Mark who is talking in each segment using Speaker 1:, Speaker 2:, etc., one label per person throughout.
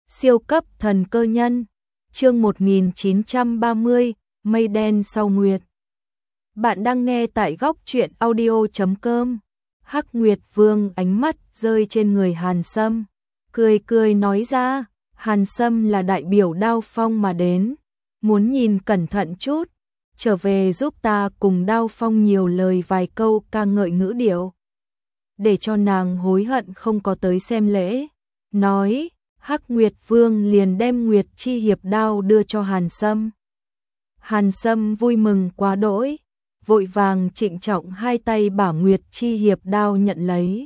Speaker 1: Siêu cấp thần cơ nhân, chương 1930, mây đen sau nguyệt. Bạn đang nghe tại góc truyện audio.com. Hắc Nguyệt Vương ánh mắt rơi trên người Hàn Sâm, cười cười nói ra, Hàn Sâm là đại biểu Đao Phong mà đến, muốn nhìn cẩn thận chút, trở về giúp ta cùng Đao Phong nhiều lời vài câu ca ngợi ngữ điệu, để cho nàng hối hận không có tới xem lễ. Nói, Hắc Nguyệt Vương liền đem Nguyệt Chi Hiệp đao đưa cho Hàn Sâm. Hàn Sâm vui mừng quá đỗi, vội vàng trịnh trọng hai tay bảo Nguyệt Chi Hiệp đao nhận lấy.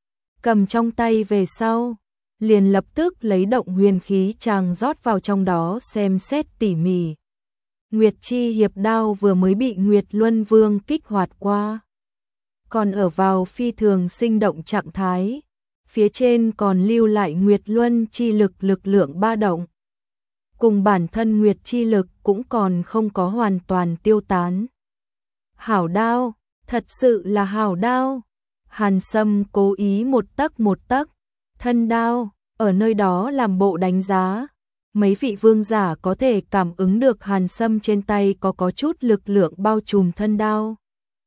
Speaker 1: Cầm trong tay về sau, liền lập tức lấy động huyền khí chàng rót vào trong đó xem xét tỉ mỉ. Nguyệt Chi Hiệp đao vừa mới bị Nguyệt Luân Vương kích hoạt qua, còn ở vào phi thường sinh động trạng thái. Phía trên còn lưu lại Nguyệt Luân chi lực lượng ba động. Cùng bản thân Nguyệt chi lực cũng còn không có hoàn toàn tiêu tán. Hảo đao, thật sự là hảo đao. Hàn Sâm cố ý một tấc, thân đao, ở nơi đó làm bộ đánh giá. Mấy vị vương giả có thể cảm ứng được Hàn Sâm trên tay có chút lực lượng bao trùm thân đao.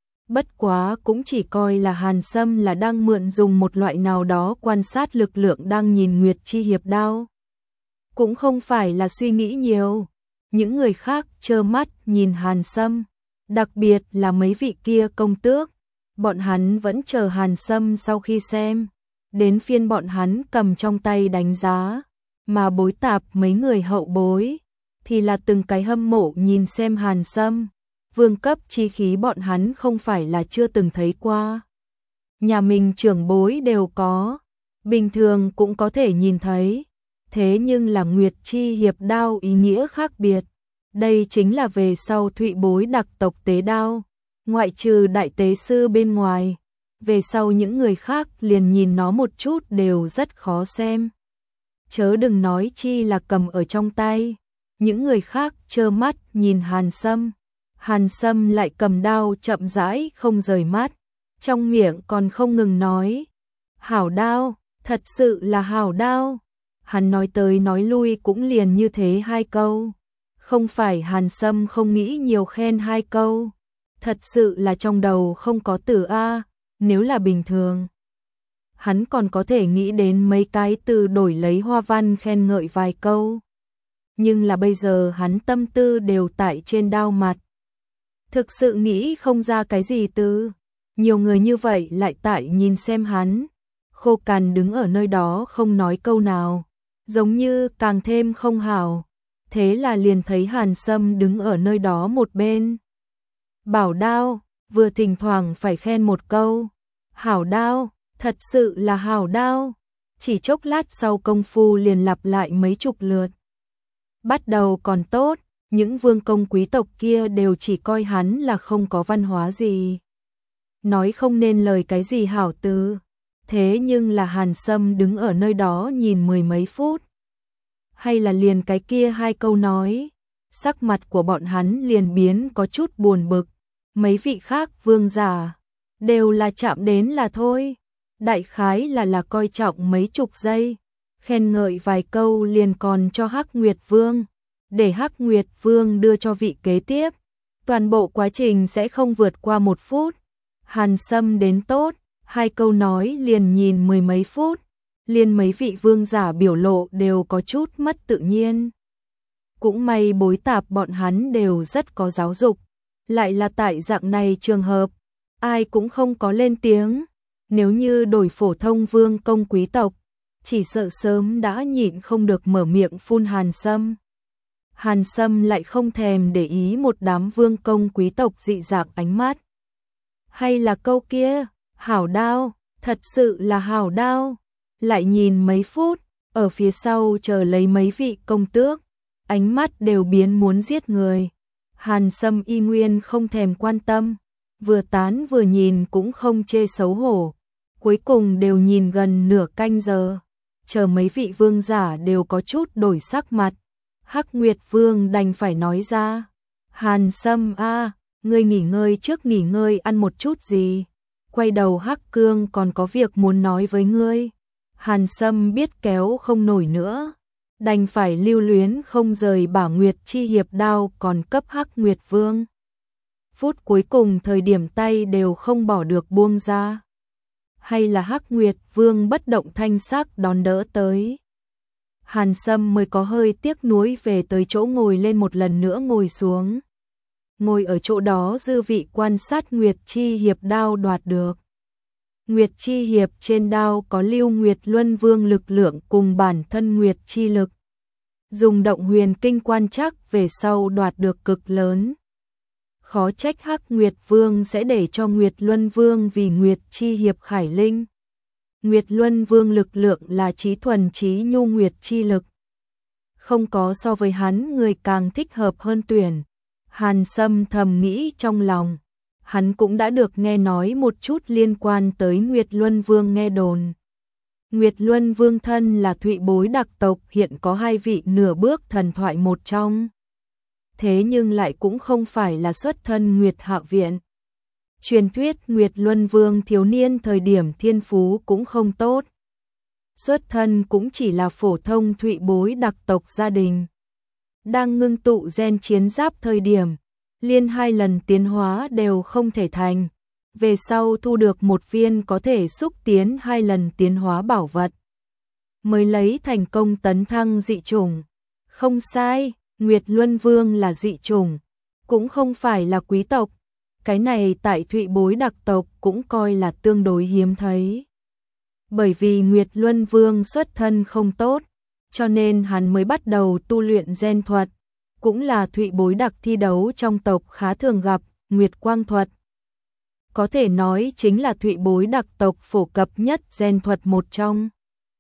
Speaker 1: Bất quá cũng chỉ coi là Hàn Sâm là đang mượn dùng một loại nào đó quan sát lực lượng đang nhìn Nguyệt Chi Hiệp đao. Cũng không phải là suy nghĩ nhiều. Những người khác trơ mắt nhìn Hàn Sâm, đặc biệt là mấy vị kia công tước. Bọn hắn vẫn chờ Hàn Sâm sau khi xem, đến phiên bọn hắn cầm trong tay đánh giá. Mà bối tạp mấy người hậu bối, thì là từng cái hâm mộ nhìn xem Hàn Sâm. Vương cấp chi khí bọn hắn không phải là chưa từng thấy qua. Nhà mình trưởng bối đều có, bình thường cũng có thể nhìn thấy. Thế nhưng là Nguyệt Chi Hiệp đao ý nghĩa khác biệt. Đây chính là về sau Thụy bối đặc tộc tế đao, ngoại trừ đại tế sư bên ngoài. Về sau những người khác liền nhìn nó một chút đều rất khó xem. Chớ đừng nói chi là cầm ở trong tay. Những người khác trơ mắt nhìn Hàn Sâm. Hàn Sâm lại cầm đao chậm rãi không rời mắt, trong miệng còn không ngừng nói. Hảo đao, thật sự là hảo đao. Hắn nói tới nói lui cũng liền như thế hai câu. Không phải Hàn Sâm không nghĩ nhiều khen hai câu. Thật sự là trong đầu không có từ A, nếu là bình thường. Hắn còn có thể nghĩ đến mấy cái từ đổi lấy hoa văn khen ngợi vài câu. Nhưng là bây giờ hắn tâm tư đều tại trên đao mặt. Thực sự nghĩ không ra cái gì từ. Nhiều người như vậy lại tại nhìn xem hắn. Khô cằn đứng ở nơi đó không nói câu nào. Giống như càng thêm không hảo. Thế là liền thấy Hàn Sâm đứng ở nơi đó một bên. Bảo đao, vừa thỉnh thoảng phải khen một câu. Hảo đao, thật sự là hảo đao. Chỉ chốc lát sau công phu liền lặp lại mấy chục lượt. Bắt đầu còn tốt. Những vương công quý tộc kia đều chỉ coi hắn là không có văn hóa gì. Nói không nên lời cái gì hảo từ. Thế nhưng là Hàn Sâm đứng ở nơi đó nhìn mười mấy phút. Hay là liền cái kia hai câu nói. Sắc mặt của bọn hắn liền biến có chút buồn bực. Mấy vị khác vương giả đều là chạm đến là thôi. Đại khái là coi trọng mấy chục giây. Khen ngợi vài câu liền còn cho Hắc Nguyệt Vương. Để Hắc Nguyệt Vương đưa cho vị kế tiếp. Toàn bộ quá trình sẽ không vượt qua một phút. Hàn Sâm đến tốt, hai câu nói liền nhìn mười mấy phút. Liền mấy vị vương giả biểu lộ đều có chút mất tự nhiên. Cũng may bối tạp bọn hắn đều rất có giáo dục. Lại là tại dạng này trường hợp, ai cũng không có lên tiếng. Nếu như đổi phổ thông vương công quý tộc, chỉ sợ sớm đã nhịn không được mở miệng phun Hàn Sâm. Hàn Sâm lại không thèm để ý một đám vương công quý tộc dị dạng ánh mắt. Hay là câu kia, hảo đao, thật sự là hảo đao. Lại nhìn mấy phút, ở phía sau chờ lấy mấy vị công tước, ánh mắt đều biến muốn giết người. Hàn Sâm y nguyên không thèm quan tâm, vừa tán vừa nhìn cũng không chê xấu hổ. Cuối cùng đều nhìn gần nửa canh giờ, chờ mấy vị vương giả đều có chút đổi sắc mặt. Hắc Nguyệt Vương đành phải nói ra. Hàn Sâm a, ngươi nghỉ ngơi trước, nghỉ ngơi ăn một chút gì. Quay đầu Hắc Cương còn có việc muốn nói với ngươi. Hàn Sâm biết kéo không nổi nữa, đành phải lưu luyến không rời bả Nguyệt Chi Hiệp đao còn cấp Hắc Nguyệt Vương. Phút cuối cùng thời điểm tay đều không bỏ được buông ra. Hay là Hắc Nguyệt Vương bất động thanh sắc đón đỡ tới. Hàn Sâm mới có hơi tiếc nuối về tới chỗ ngồi lên một lần nữa ngồi xuống. Ngồi ở chỗ đó dư vị quan sát Nguyệt Chi Hiệp đao đoạt được. Nguyệt Chi Hiệp trên đao có lưu Nguyệt Luân Vương lực lượng cùng bản thân Nguyệt Chi lực. Dùng động huyền kinh quan trắc về sau đoạt được cực lớn. Khó trách Hắc Nguyệt Vương sẽ để cho Nguyệt Luân Vương vì Nguyệt Chi Hiệp khải linh. Nguyệt Luân Vương lực lượng là trí thuần trí nhu Nguyệt Chi lực. Không có so với hắn người càng thích hợp hơn tuyển. Hàn Sâm thầm nghĩ trong lòng. Hắn cũng đã được nghe nói một chút liên quan tới Nguyệt Luân Vương nghe đồn. Nguyệt Luân Vương thân là Thụy Bối đặc tộc, hiện có 2 vị nửa bước thần thoại một trong. Thế nhưng lại cũng không phải là xuất thân Nguyệt Hạ Viện. Truyền thuyết Nguyệt Luân Vương thiếu niên thời điểm thiên phú cũng không tốt. Xuất thân cũng chỉ là phổ thông Thụy Bối đặc tộc gia đình. Đang ngưng tụ gen chiến giáp thời điểm, liên 2 lần tiến hóa đều không thể thành. Về sau thu được một viên có thể xúc tiến 2 lần tiến hóa bảo vật. Mới lấy thành công tấn thăng dị chủng. Không sai, Nguyệt Luân Vương là dị chủng, cũng không phải là quý tộc. Cái này tại Thụy Bối đặc tộc cũng coi là tương đối hiếm thấy. Bởi vì Nguyệt Luân Vương xuất thân không tốt, cho nên hắn mới bắt đầu tu luyện gen thuật, cũng là Thụy Bối đặc thi đấu trong tộc khá thường gặp, Nguyệt Quang thuật. Có thể nói chính là Thụy Bối đặc tộc phổ cập nhất gen thuật một trong.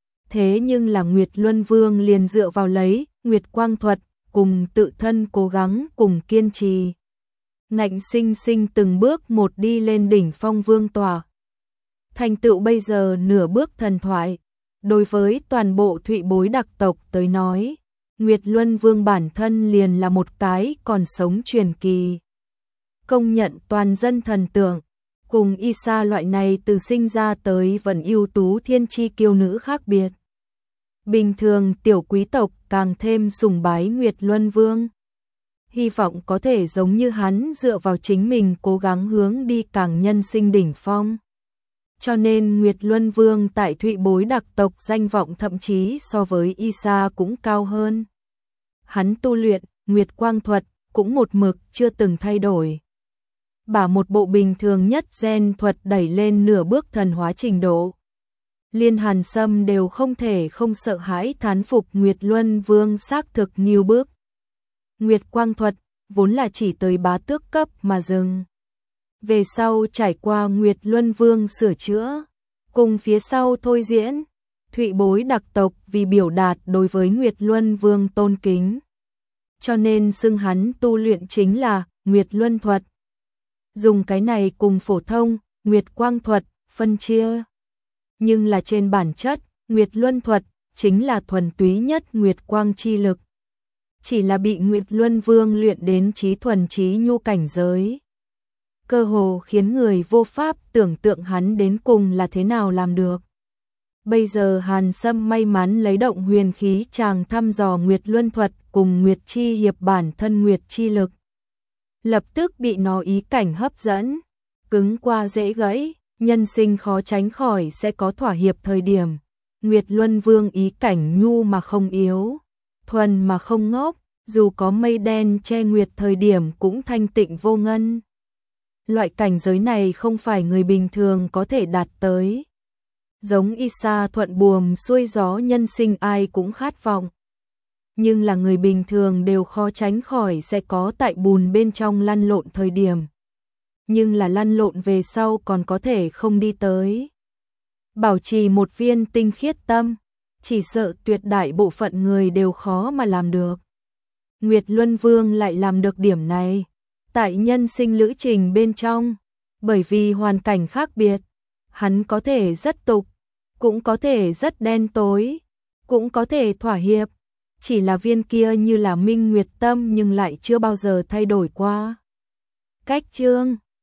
Speaker 1: Thế nhưng là Nguyệt Luân Vương liền dựa vào lấy Nguyệt Quang thuật, cùng tự thân cố gắng cùng kiên trì. Ngạnh sinh sinh từng bước một đi lên đỉnh phong vương tòa. Thành tựu bây giờ nửa bước thần thoại. Đối với toàn bộ Thụy Bối đặc tộc tới nói, Nguyệt Luân Vương bản thân liền là một cái còn sống truyền kỳ. Công nhận toàn dân thần tượng, cùng Isa loại này từ sinh ra tới vẫn ưu tú thiên chi kiêu nữ khác biệt. Bình thường tiểu quý tộc càng thêm sùng bái Nguyệt Luân Vương. Hy vọng có thể giống như hắn dựa vào chính mình cố gắng hướng đi càng nhân sinh đỉnh phong. Cho nên Nguyệt Luân Vương tại Thụy Bối đặc tộc danh vọng thậm chí so với Isa cũng cao hơn. Hắn tu luyện Nguyệt Quang thuật cũng một mực chưa từng thay đổi. Bả một bộ bình thường nhất gen thuật đẩy lên nửa bước thần hóa trình độ. Liên Hàn Sâm đều không thể không sợ hãi thán phục Nguyệt Luân Vương xác thực nghiêu bước. Nguyệt Quang thuật vốn là chỉ tới bá tước cấp mà dừng. Về sau trải qua Nguyệt Luân Vương sửa chữa, cùng phía sau thôi diễn, Thụy Bối đặc tộc vì biểu đạt đối với Nguyệt Luân Vương tôn kính. Cho nên xưng hắn tu luyện chính là Nguyệt Luân thuật. Dùng cái này cùng phổ thông Nguyệt Quang thuật phân chia. Nhưng là trên bản chất, Nguyệt Luân thuật chính là thuần túy nhất Nguyệt Quang chi lực. Chỉ là bị Nguyệt Luân Vương luyện đến trí thuần trí nhu cảnh giới. Cơ hồ khiến người vô pháp tưởng tượng hắn đến cùng là thế nào làm được. Bây giờ Hàn Sâm may mắn lấy động huyền khí chàng thăm dò Nguyệt Luân thuật cùng Nguyệt Chi Hiệp bản thân Nguyệt Chi lực. Lập tức bị nó ý cảnh hấp dẫn, cứng qua dễ gãy, nhân sinh khó tránh khỏi sẽ có thỏa hiệp thời điểm. Nguyệt Luân Vương ý cảnh nhu mà không yếu, thuần mà không ngốc, dù có mây đen che nguyệt thời điểm cũng thanh tịnh vô ngân. Loại cảnh giới này không phải người bình thường có thể đạt tới. Giống Isa thuận buồm xuôi gió nhân sinh ai cũng khát vọng. Nhưng là người bình thường đều khó tránh khỏi sẽ có tại bùn bên trong lăn lộn thời điểm. Nhưng là lăn lộn về sau còn có thể không đi tới. Bảo trì một viên tinh khiết tâm, chỉ sợ tuyệt đại bộ phận người đều khó mà làm được. Nguyệt Luân Vương lại làm được điểm này. Tại nhân sinh lữ trình bên trong, bởi vì hoàn cảnh khác biệt, hắn có thể rất tục, cũng có thể rất đen tối, cũng có thể thỏa hiệp, chỉ là viên kia như là minh nguyệt tâm nhưng lại chưa bao giờ thay đổi qua. Cách chương